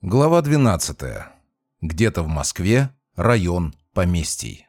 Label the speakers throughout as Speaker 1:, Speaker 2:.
Speaker 1: Глава 12. Где-то в Москве, район поместий.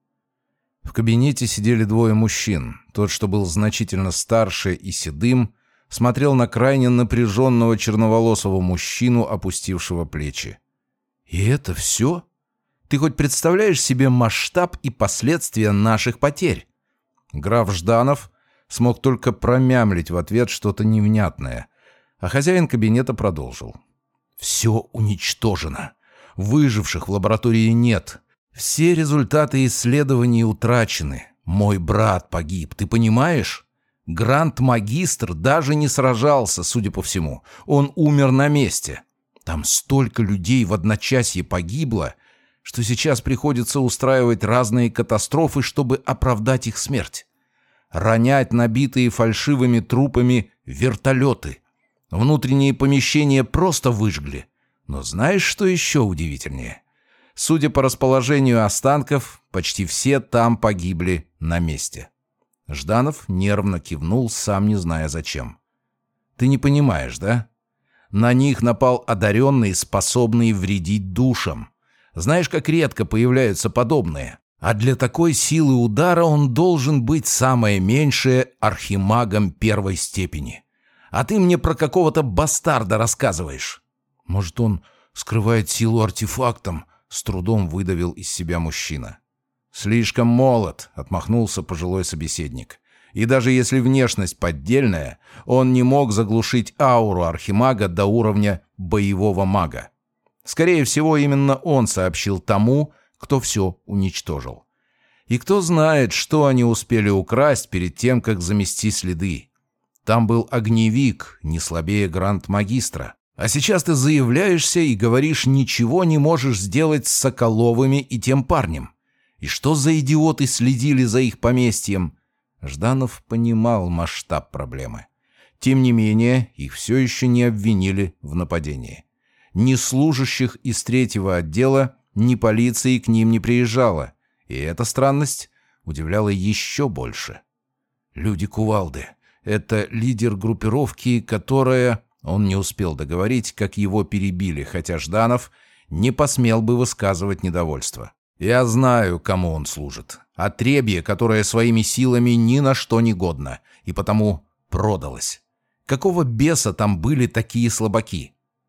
Speaker 1: В кабинете сидели двое мужчин. Тот, что был значительно старше и седым, смотрел на крайне напряженного черноволосого мужчину, опустившего плечи. «И это все? Ты хоть представляешь себе масштаб и последствия наших потерь?» Граф Жданов смог только промямлить в ответ что-то невнятное, а хозяин кабинета продолжил. «Все уничтожено. Выживших в лаборатории нет. Все результаты исследований утрачены. Мой брат погиб, ты понимаешь? Гранд-магистр даже не сражался, судя по всему. Он умер на месте. Там столько людей в одночасье погибло, что сейчас приходится устраивать разные катастрофы, чтобы оправдать их смерть. Ронять набитые фальшивыми трупами вертолеты. Внутренние помещения просто выжгли. Но знаешь, что еще удивительнее? Судя по расположению останков, почти все там погибли на месте». Жданов нервно кивнул, сам не зная зачем. «Ты не понимаешь, да? На них напал одаренный, способный вредить душам. Знаешь, как редко появляются подобные? А для такой силы удара он должен быть самое меньшее архимагом первой степени. А ты мне про какого-то бастарда рассказываешь». «Может, он скрывает силу артефактом?» — с трудом выдавил из себя мужчина. «Слишком молод», — отмахнулся пожилой собеседник. «И даже если внешность поддельная, он не мог заглушить ауру архимага до уровня боевого мага. Скорее всего, именно он сообщил тому, кто все уничтожил. И кто знает, что они успели украсть перед тем, как замести следы. Там был огневик, не слабее гранд-магистра. А сейчас ты заявляешься и говоришь, ничего не можешь сделать с Соколовыми и тем парнем. И что за идиоты следили за их поместьем?» Жданов понимал масштаб проблемы. Тем не менее, их все еще не обвинили в нападении. Ни служащих из третьего отдела, ни полиции к ним не приезжала. И эта странность удивляла еще больше. «Люди Кувалды. Это лидер группировки, которая...» Он не успел договорить, как его перебили, хотя Жданов не посмел бы высказывать недовольство. «Я знаю, кому он служит. Отребье, которое своими силами ни на что не годно, и потому продалось. Какого беса там были такие слабаки?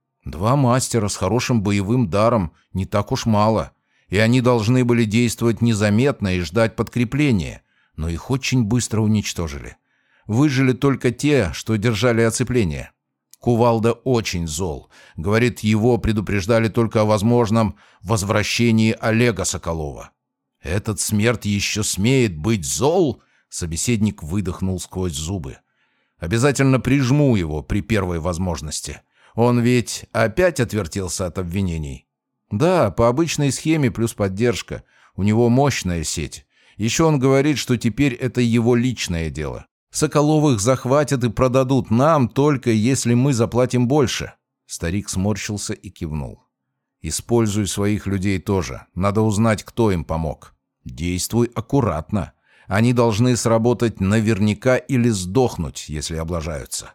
Speaker 1: 2 мастера с хорошим боевым даром не так уж мало, и они должны были действовать незаметно и ждать подкрепления, но их очень быстро уничтожили. Выжили только те, что держали оцепление. Кувалда очень зол. Говорит, его предупреждали только о возможном возвращении Олега Соколова». «Этот смерть еще смеет быть зол?» Собеседник выдохнул сквозь зубы. «Обязательно прижму его при первой возможности. Он ведь опять отвертелся от обвинений». «Да, по обычной схеме плюс поддержка. У него мощная сеть. Еще он говорит, что теперь это его личное дело. Соколовых захватят и продадут нам, только если мы заплатим больше». Старик сморщился и кивнул. «Используй своих людей тоже. Надо узнать, кто им помог. Действуй аккуратно. Они должны сработать наверняка или сдохнуть, если облажаются».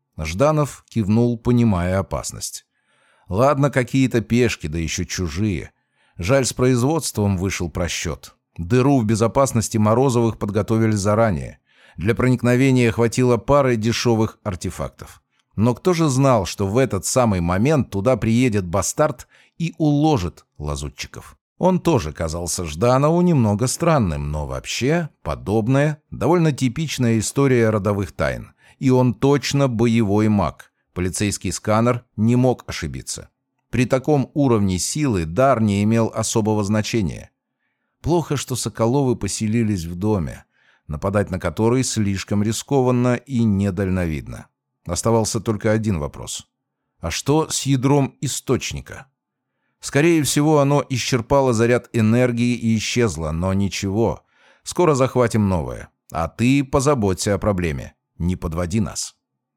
Speaker 1: Жданов кивнул, понимая опасность. «Ладно, какие-то пешки, да еще чужие. Жаль, с производством вышел просчет. Дыру в безопасности Морозовых подготовили заранее. Для проникновения хватило пары дешевых артефактов. Но кто же знал, что в этот самый момент туда приедет бастард и уложит лазутчиков? Он тоже казался Жданову немного странным, но вообще подобная, довольно типичная история родовых тайн. И он точно боевой маг. Полицейский сканер не мог ошибиться. При таком уровне силы дар не имел особого значения. Плохо, что Соколовы поселились в доме, нападать на который слишком рискованно и недальновидно. Оставался только один вопрос. А что с ядром источника? Скорее всего, оно исчерпало заряд энергии и исчезло, но ничего. Скоро захватим новое. А ты позаботься о проблеме. Не подводи нас.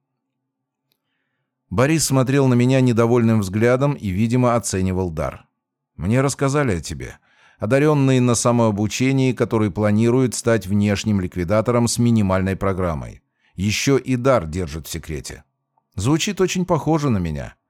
Speaker 1: Борис смотрел на меня недовольным взглядом и, видимо, оценивал дар. «Мне рассказали о тебе. Одаренный на самообучении, который планирует стать внешним ликвидатором с минимальной программой. Еще и дар держит в секрете. Звучит очень похоже на меня.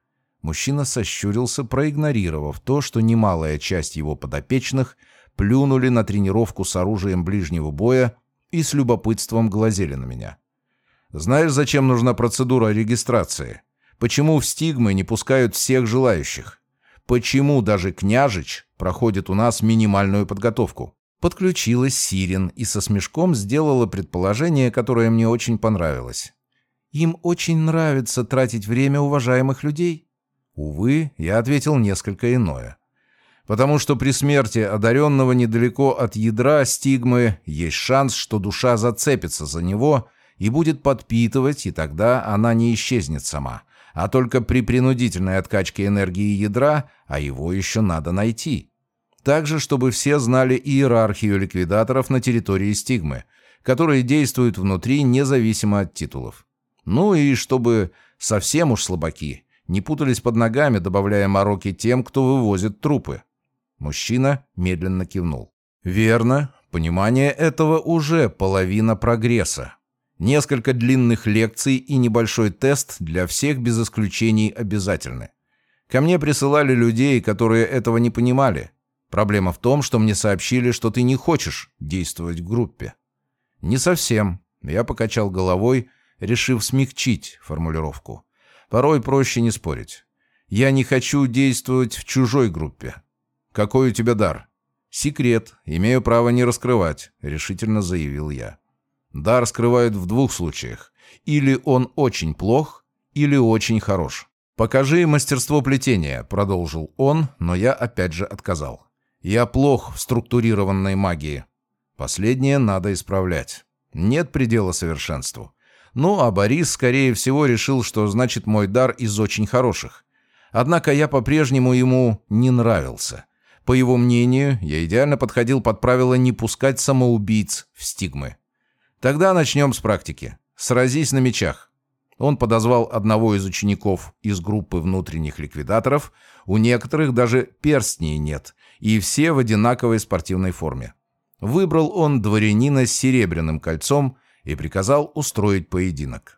Speaker 1: Мужчина сощурился, проигнорировав то, что немалая часть его подопечных плюнули на тренировку с оружием ближнего боя и с любопытством глазели на меня. «Знаешь, зачем нужна процедура регистрации? Почему в стигмы не пускают всех желающих? Почему даже княжич проходит у нас минимальную подготовку?» Подключилась Сирен и со смешком сделала предположение, которое мне очень понравилось. «Им очень нравится тратить время уважаемых людей». Увы, я ответил несколько иное. Потому что при смерти одаренного недалеко от ядра стигмы есть шанс, что душа зацепится за него и будет подпитывать, и тогда она не исчезнет сама, а только при принудительной откачке энергии ядра, а его еще надо найти. Также, чтобы все знали иерархию ликвидаторов на территории стигмы, которые действуют внутри независимо от титулов. Ну и чтобы совсем уж слабаки не путались под ногами, добавляя мороки тем, кто вывозит трупы. Мужчина медленно кивнул. Верно, понимание этого уже половина прогресса. Несколько длинных лекций и небольшой тест для всех без исключений обязательны. Ко мне присылали людей, которые этого не понимали. Проблема в том, что мне сообщили, что ты не хочешь действовать в группе. Не совсем. Я покачал головой, решив смягчить формулировку. Порой проще не спорить. Я не хочу действовать в чужой группе. Какой у тебя дар? Секрет. Имею право не раскрывать, решительно заявил я. Дар скрывают в двух случаях. Или он очень плох, или очень хорош. Покажи мастерство плетения, продолжил он, но я опять же отказал. Я плох в структурированной магии. Последнее надо исправлять. Нет предела совершенству. Ну, а Борис, скорее всего, решил, что значит мой дар из очень хороших. Однако я по-прежнему ему не нравился. По его мнению, я идеально подходил под правило не пускать самоубийц в стигмы. Тогда начнем с практики. Сразись на мечах. Он подозвал одного из учеников из группы внутренних ликвидаторов, у некоторых даже перстней нет, и все в одинаковой спортивной форме. Выбрал он дворянина с серебряным кольцом и приказал устроить поединок.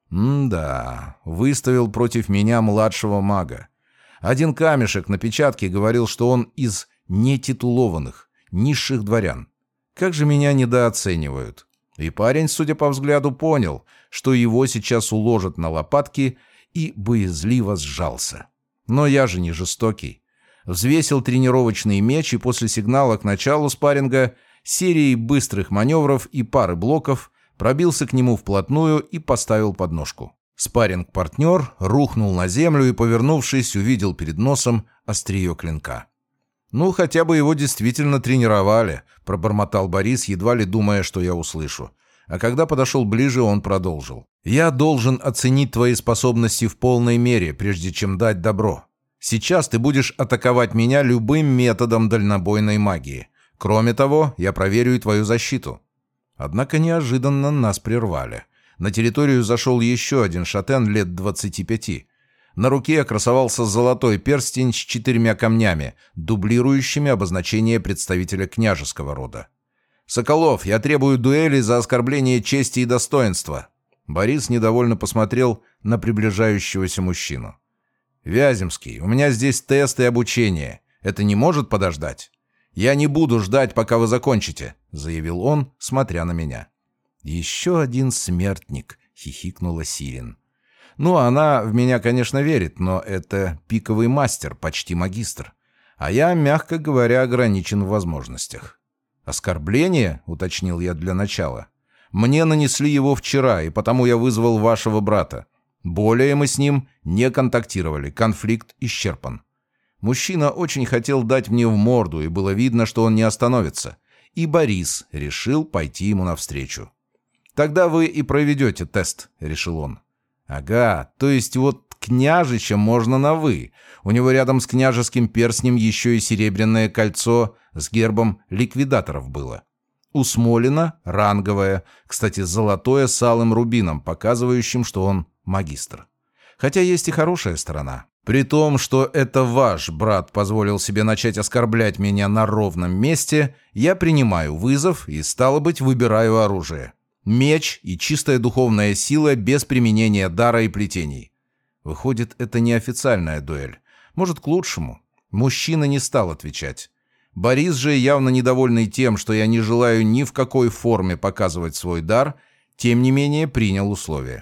Speaker 1: Да, выставил против меня младшего мага. Один камешек на печатке говорил, что он из нетитулованных, низших дворян. Как же меня недооценивают. И парень, судя по взгляду, понял, что его сейчас уложат на лопатки, и боязливо сжался. Но я же не жестокий. Взвесил тренировочный меч и после сигнала к началу спарринга серией быстрых маневров и пары блоков пробился к нему вплотную и поставил подножку. Спарринг-партнер рухнул на землю и, повернувшись, увидел перед носом острие клинка. «Ну, хотя бы его действительно тренировали», — пробормотал Борис, едва ли думая, что я услышу. А когда подошел ближе, он продолжил. «Я должен оценить твои способности в полной мере, прежде чем дать добро. Сейчас ты будешь атаковать меня любым методом дальнобойной магии. Кроме того, я проверю и твою защиту». Однако неожиданно нас прервали. На территорию зашел еще один шатен лет 25. На руке красовался золотой перстень с 4 камнями, дублирующими обозначение представителя княжеского рода. «Соколов, я требую дуэли за оскорбление чести и достоинства». Борис недовольно посмотрел на приближающегося мужчину. «Вяземский, у меня здесь тест и обучение. Это не может подождать?» «Я не буду ждать, пока вы закончите», — заявил он, смотря на меня. «Еще один смертник», — хихикнула Сирен. «Ну, она в меня, конечно, верит, но это пиковый мастер, почти магистр. А я, мягко говоря, ограничен в возможностях». «Оскорбление?» — уточнил я для начала. «Мне нанесли его вчера, и потому я вызвал вашего брата. Более мы с ним не контактировали, конфликт исчерпан». Мужчина очень хотел дать мне в морду, и было видно, что он не остановится. И Борис решил пойти ему навстречу. «Тогда вы и проведете тест», — решил он. «Ага, то есть вот княжича можно на «вы». У него рядом с княжеским перстнем еще и серебряное кольцо с гербом ликвидаторов было. У Смолина ранговое, кстати, золотое с алым рубином, показывающим, что он магистр. Хотя есть и хорошая сторона. При том, что это ваш брат позволил себе начать оскорблять меня на ровном месте, я принимаю вызов и, стало быть, выбираю оружие. Меч и чистая духовная сила без применения дара и плетений. Выходит, это неофициальная дуэль. Может, к лучшему. Мужчина не стал отвечать. Борис же, явно недовольный тем, что я не желаю ни в какой форме показывать свой дар, тем не менее принял условия.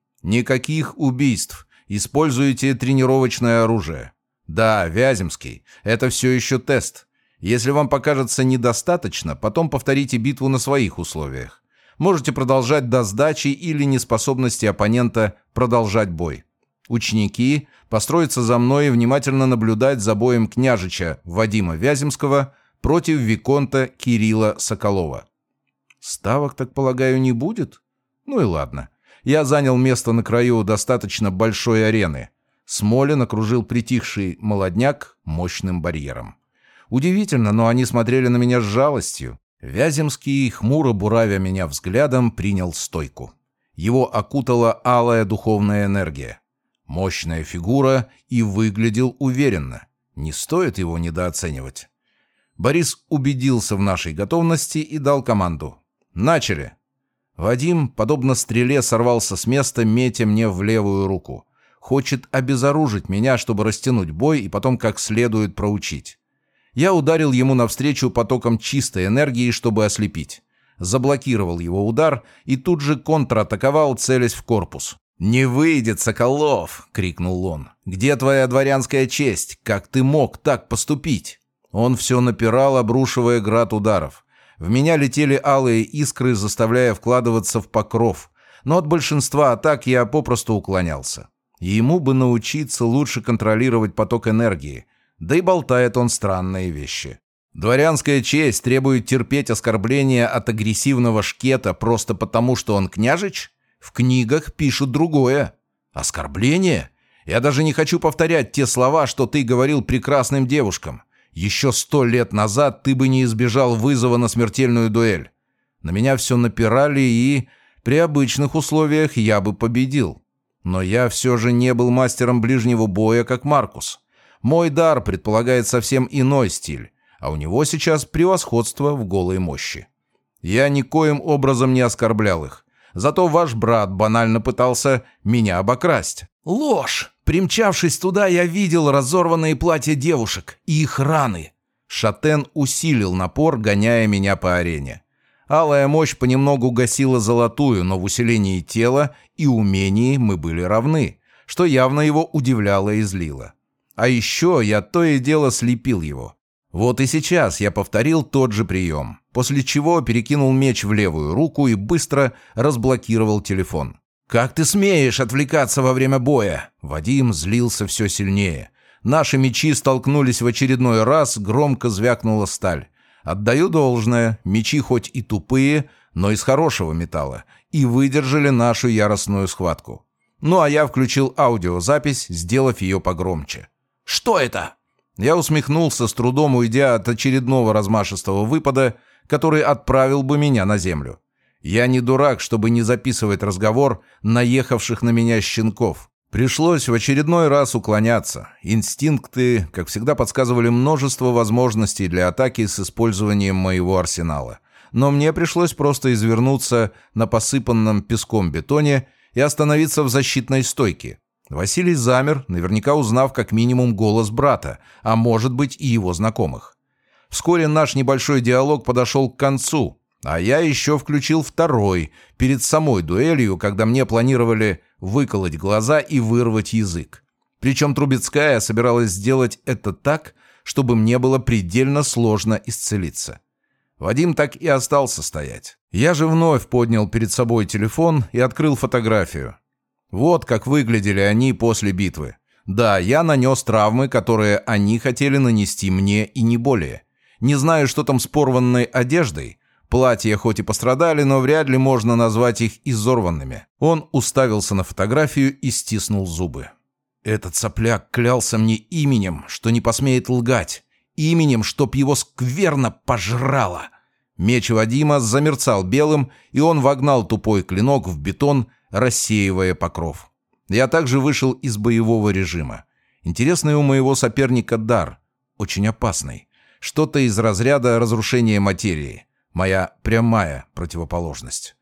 Speaker 1: Никаких убийств. Используйте тренировочное оружие. Да, Вяземский, это все еще тест. Если вам покажется недостаточно, потом повторите битву на своих условиях. Можете продолжать до сдачи или неспособности оппонента продолжать бой. Ученики построятся за мной и внимательно наблюдать за боем княжича Вадима Вяземского против виконта Кирилла Соколова. Ставок, так полагаю, не будет? Ну и ладно. Я занял место на краю достаточно большой арены. Смолин окружил притихший молодняк мощным барьером. Удивительно, но они смотрели на меня с жалостью. Вяземский, хмуро буравя меня взглядом, принял стойку. Его окутала алая духовная энергия. Мощная фигура и выглядел уверенно. Не стоит его недооценивать. Борис убедился в нашей готовности и дал команду. «Начали!» Вадим, подобно стреле, сорвался с места, метя мне в левую руку. Хочет обезоружить меня, чтобы растянуть бой и потом как следует проучить. Я ударил ему навстречу потоком чистой энергии, чтобы ослепить. Заблокировал его удар и тут же контратаковал, целясь в корпус. «Не выйдет, Соколов!» — крикнул он. «Где твоя дворянская честь? Как ты мог так поступить?» Он все напирал, обрушивая град ударов. В меня летели алые искры, заставляя вкладываться в покров. Но от большинства атак я попросту уклонялся. Ему бы научиться лучше контролировать поток энергии. Да и болтает он странные вещи. Дворянская честь требует терпеть оскорбления от агрессивного шкета просто потому, что он княжич? В книгах пишут другое. Оскорбление? Я даже не хочу повторять те слова, что ты говорил прекрасным девушкам. Еще 100 лет назад ты бы не избежал вызова на смертельную дуэль. На меня все напирали, и при обычных условиях я бы победил. Но я все же не был мастером ближнего боя, как Маркус. Мой дар предполагает совсем иной стиль, а у него сейчас превосходство в голой мощи. Я никоим образом не оскорблял их. Зато ваш брат банально пытался меня обокрасть. Ложь! Примчавшись туда, я видел разорванные платья девушек и их раны. Шатен усилил напор, гоняя меня по арене. Алая мощь понемногу гасила золотую, но в усилении тела и умении мы были равны, что явно его удивляло и злило. А еще я то и дело слепил его. Вот и сейчас я повторил тот же прием, после чего перекинул меч в левую руку и быстро разблокировал телефон. «Как ты смеешь отвлекаться во время боя?» Вадим злился все сильнее. Наши мечи столкнулись в очередной раз, громко звякнула сталь. Отдаю должное, мечи хоть и тупые, но из хорошего металла, и выдержали нашу яростную схватку. Ну а я включил аудиозапись, сделав ее погромче. «Что это?» Я усмехнулся, с трудом уйдя от очередного размашистого выпада, который отправил бы меня на землю. Я не дурак, чтобы не записывать разговор наехавших на меня щенков. Пришлось в очередной раз уклоняться. Инстинкты, как всегда, подсказывали множество возможностей для атаки с использованием моего арсенала. Но мне пришлось просто извернуться на посыпанном песком бетоне и остановиться в защитной стойке. Василий замер, наверняка узнав как минимум голос брата, а может быть и его знакомых. Вскоре наш небольшой диалог подошел к концу, а я еще включил второй, перед самой дуэлью, когда мне планировали выколоть глаза и вырвать язык. Причем Трубецкая собиралась сделать это так, чтобы мне было предельно сложно исцелиться. Вадим так и остался стоять. Я же вновь поднял перед собой телефон и открыл фотографию. Вот как выглядели они после битвы. Да, я нанес травмы, которые они хотели нанести мне, и не более. Не знаю, что там с порванной одеждой. Платья хоть и пострадали, но вряд ли можно назвать их изорванными. Он уставился на фотографию и стиснул зубы. Этот сопляк клялся мне именем, что не посмеет лгать. Именем, чтоб его скверно пожрало. Меч Вадима замерцал белым, и он вогнал тупой клинок в бетон, рассеивая покров. Я также вышел из боевого режима. Интересный у моего соперника дар. Очень опасный. Что-то из разряда разрушения материи. Моя прямая противоположность.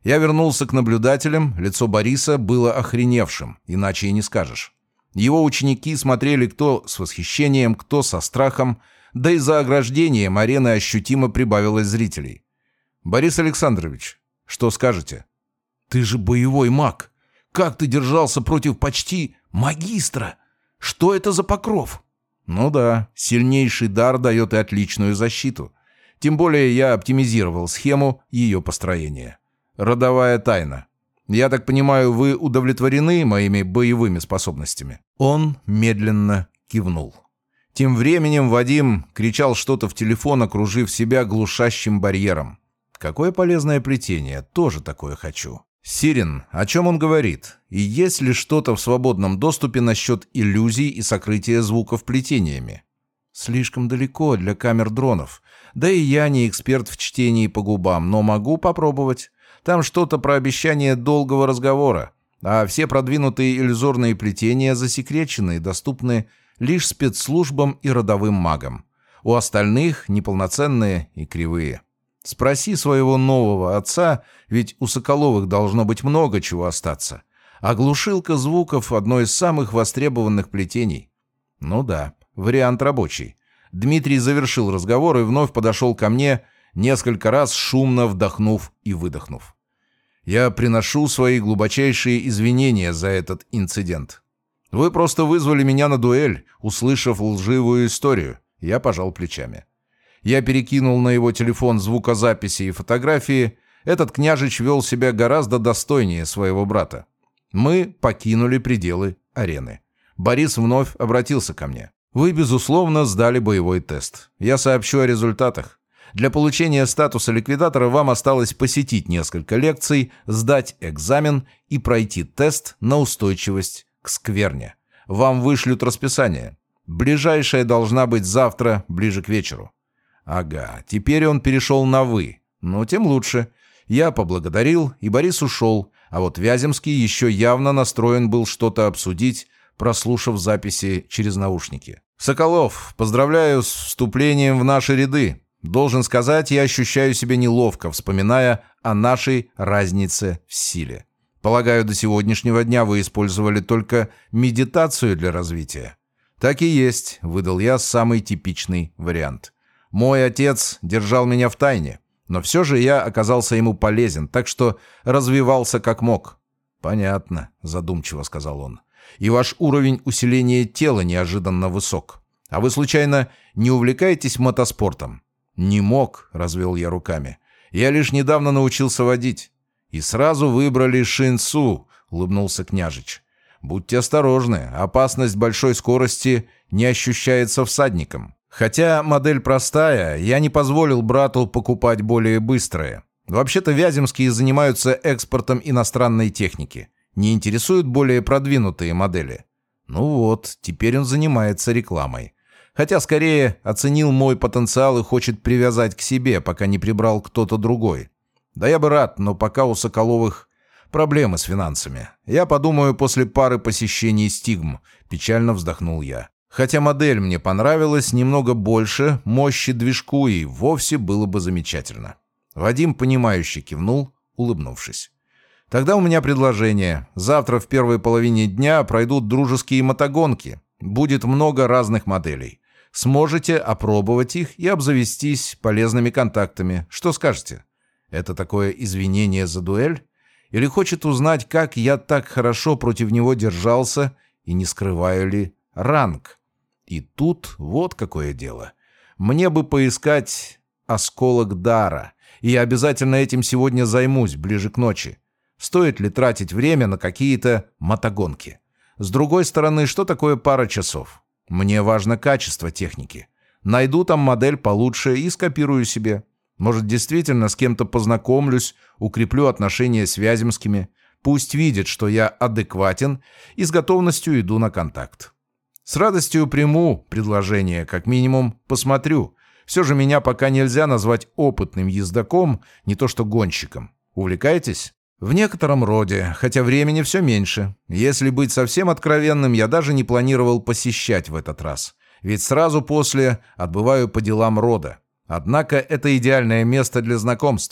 Speaker 1: Я вернулся к наблюдателям, лицо Бориса было охреневшим, иначе и не скажешь. Его ученики смотрели кто с восхищением, кто со страхом, да и за ограждением арены ощутимо прибавилось зрителей. «Борис Александрович, что скажете?» «Ты же боевой маг! Как ты держался против почти магистра? Что это за покров?» «Ну да, сильнейший дар дает и отличную защиту. Тем более я оптимизировал схему ее построения. Родовая тайна. Я так понимаю, вы удовлетворены моими боевыми способностями?» Он медленно кивнул. Тем временем Вадим кричал что-то в телефон, окружив себя глушащим барьером. «Какое полезное плетение, тоже такое хочу». «Сирен, о чем он говорит? И есть ли что-то в свободном доступе насчет иллюзий и сокрытия звуков плетениями?» «Слишком далеко для камер дронов. Да и я не эксперт в чтении по губам, но могу попробовать. Там что-то про обещание долгого разговора, а все продвинутые иллюзорные плетения засекречены и доступны лишь спецслужбам и родовым магам. У остальных неполноценные и кривые. Спроси своего нового отца, ведь у Соколовых должно быть много чего остаться. А глушилка звуков — одно из самых востребованных плетений». «Ну да, вариант рабочий». Дмитрий завершил разговор и вновь подошел ко мне, несколько раз шумно вдохнув и выдохнув. «Я приношу свои глубочайшие извинения за этот инцидент. Вы просто вызвали меня на дуэль, услышав лживую историю». Я пожал плечами. Я перекинул на его телефон звукозаписи и фотографии. Этот княжич вел себя гораздо достойнее своего брата. Мы покинули пределы арены. Борис вновь обратился ко мне. «Вы, безусловно, сдали боевой тест. Я сообщу о результатах. Для получения статуса ликвидатора вам осталось посетить несколько лекций, сдать экзамен и пройти тест на устойчивость к скверне. Вам вышлют расписание. Ближайшая должна быть завтра, ближе к вечеру». Ага, теперь он перешел на «вы». Ну, тем лучше. Я поблагодарил, и Борис ушел, а вот Вяземский еще явно настроен был что-то обсудить, прослушав записи через наушники. «Соколов, поздравляю с вступлением в наши ряды. Должен сказать, я ощущаю себя неловко, вспоминая о нашей разнице в силе. Полагаю, до сегодняшнего дня вы использовали только медитацию для развития». «Так и есть», — выдал я самый типичный вариант. «Мой отец держал меня в тайне, но все же я оказался ему полезен, так что развивался как мог». «Понятно», — задумчиво сказал он. «И ваш уровень усиления тела неожиданно высок. А вы, случайно, не увлекаетесь мотоспортом?» «Не мог», — развел я руками. «Я лишь недавно научился водить». «И сразу выбрали шинцу», — улыбнулся княжич. «Будьте осторожны, опасность большой скорости не ощущается всадником. Хотя модель простая, я не позволил брату покупать более быстрое. Вообще-то Вяземские занимаются экспортом иностранной техники. Не интересуют более продвинутые модели». Ну вот, теперь он занимается рекламой. Хотя скорее оценил мой потенциал и хочет привязать к себе, пока не прибрал кто-то другой. Да я бы рад, но пока у Соколовых проблемы с финансами. Я подумаю после пары посещений стигм, печально вздохнул я. Хотя модель мне понравилась немного больше, мощи движку и вовсе было бы замечательно. Вадим, понимающе кивнул, улыбнувшись. «Тогда у меня предложение. Завтра в первой половине дня пройдут дружеские мотогонки. Будет много разных моделей. Сможете опробовать их и обзавестись полезными контактами. Что скажете? Это такое извинение за дуэль? Или хочет узнать, как я так хорошо против него держался и не скрываю ли ранг? И тут вот какое дело. Мне бы поискать осколок дара, и я обязательно этим сегодня займусь ближе к ночи. Стоит ли тратить время на какие-то мотогонки? С другой стороны, что такое пара часов? Мне важно качество техники. Найду там модель получше и скопирую себе. Может, действительно с кем-то познакомлюсь, укреплю отношения с Вяземскими. Пусть видят, что я адекватен и с готовностью иду на контакт. С радостью приму предложение, как минимум посмотрю. Все же меня пока нельзя назвать опытным ездаком, не то что гонщиком. Увлекаетесь? В некотором роде, хотя времени все меньше. Если быть совсем откровенным, я даже не планировал посещать в этот раз. Ведь сразу после отбываю по делам рода. Однако это идеальное место для знакомств.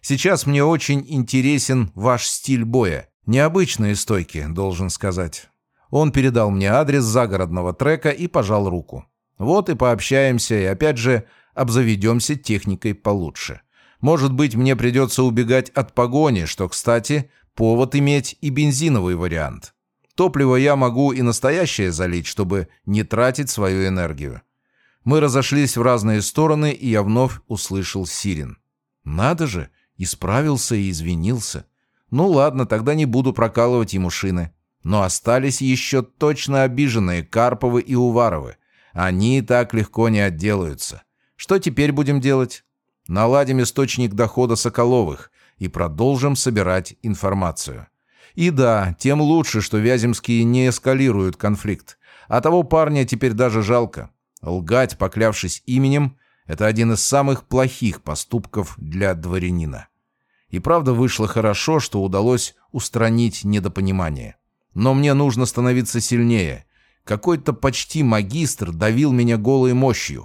Speaker 1: Сейчас мне очень интересен ваш стиль боя. Необычные стойки, должен сказать». Он передал мне адрес загородного трека и пожал руку. «Вот и пообщаемся, и опять же обзаведемся техникой получше. Может быть, мне придется убегать от погони, что, кстати, повод иметь и бензиновый вариант. Топливо я могу и настоящее залить, чтобы не тратить свою энергию». Мы разошлись в разные стороны, и я вновь услышал сирен. Надо же, исправился и извинился. Ну ладно, тогда не буду прокалывать ему шины. Но остались еще точно обиженные Карповы и Уваровы. Они так легко не отделаются. Что теперь будем делать? Наладим источник дохода Соколовых и продолжим собирать информацию. И да, тем лучше, что Вяземские не эскалируют конфликт. А того парня теперь даже жалко. Лгать, поклявшись именем, это один из самых плохих поступков для дворянина. И правда вышло хорошо, что удалось устранить недопонимание. Но мне нужно становиться сильнее. Какой-то почти магистр давил меня голой мощью.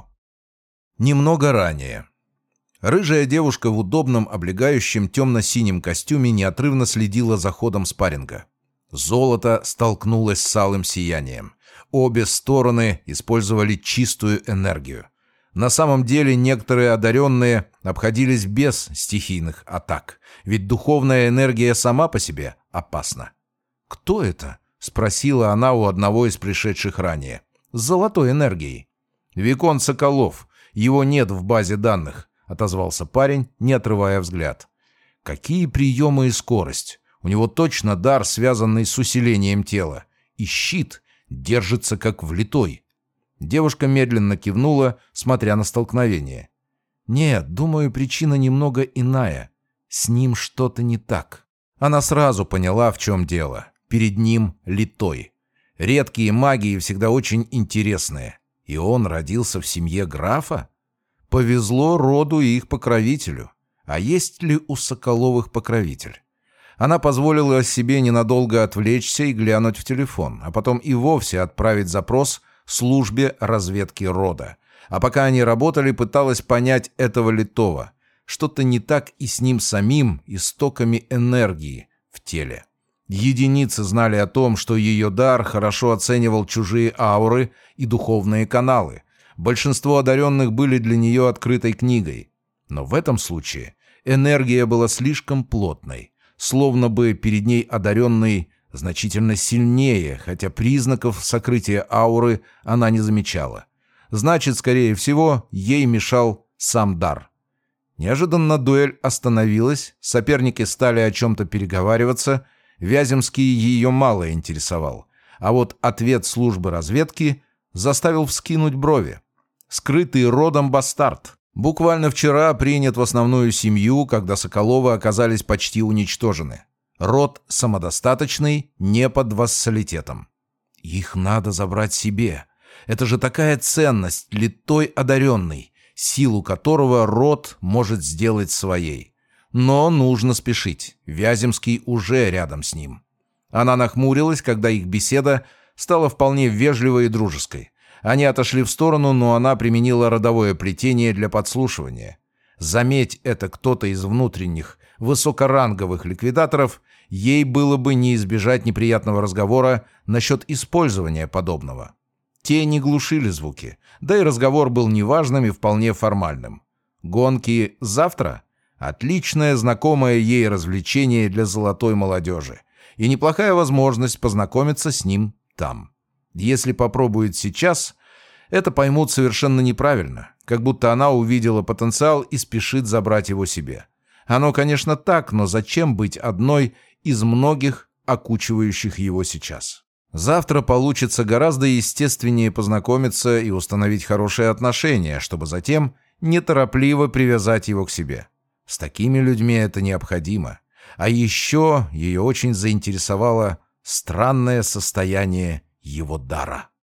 Speaker 1: Немного ранее. Рыжая девушка в удобном облегающем темно-синем костюме неотрывно следила за ходом спарринга. Золото столкнулось с алым сиянием. Обе стороны использовали чистую энергию. На самом деле некоторые одаренные обходились без стихийных атак, ведь духовная энергия сама по себе опасна. «Кто это?» — спросила она у одного из пришедших ранее. «С золотой энергией». «Виконт Соколов. Его нет в базе данных», — отозвался парень, не отрывая взгляд. «Какие приемы и скорость! У него точно дар, связанный с усилением тела. И щит держится как влитой». Девушка медленно кивнула, смотря на столкновение. «Нет, думаю, причина немного иная. С ним что-то не так». Она сразу поняла, в чем дело. Перед ним литой. Редкие магии всегда очень интересные. И он родился в семье графа? Повезло роду и их покровителю. А есть ли у Соколовых покровитель? Она позволила себе ненадолго отвлечься и глянуть в телефон, а потом и вовсе отправить запрос службе разведки рода. А пока они работали, пыталась понять этого литого. Что-то не так и с ним самим, истоками энергии в теле. Единицы знали о том, что ее дар хорошо оценивал чужие ауры и духовные каналы. Большинство одаренных были для нее открытой книгой. Но в этом случае энергия была слишком плотной, словно бы перед ней одаренный значительно сильнее, хотя признаков сокрытия ауры она не замечала. Значит, скорее всего, ей мешал сам дар. Неожиданно дуэль остановилась, соперники стали о чем-то переговариваться. Вяземский ее мало интересовал, а вот ответ службы разведки заставил вскинуть брови. Скрытый родом бастард. Буквально вчера принят в основную семью, когда Соколовы оказались почти уничтожены. Род самодостаточный, не под вассалитетом. Их надо забрать себе. Это же такая ценность, литой одаренный, силу которого род может сделать своей. Но нужно спешить. Вяземский уже рядом с ним. Она нахмурилась, когда их беседа стала вполне вежливой и дружеской. Они отошли в сторону, но она применила родовое плетение для подслушивания. Заметь это кто-то из внутренних, высокоранговых ликвидаторов, ей было бы не избежать неприятного разговора насчет использования подобного. Те не глушили звуки, да и разговор был неважным и вполне формальным. Гонки завтра? Отличное знакомое ей развлечение для золотой молодежи. И неплохая возможность познакомиться с ним там. Если попробует сейчас, это поймут совершенно неправильно, как будто она увидела потенциал и спешит забрать его себе. Оно, конечно, так, но зачем быть одной из многих, окучивающих его сейчас? Завтра получится гораздо естественнее познакомиться и установить хорошие отношения, чтобы затем неторопливо привязать его к себе. С такими людьми это необходимо. А еще ее очень заинтересовало странное состояние его дара.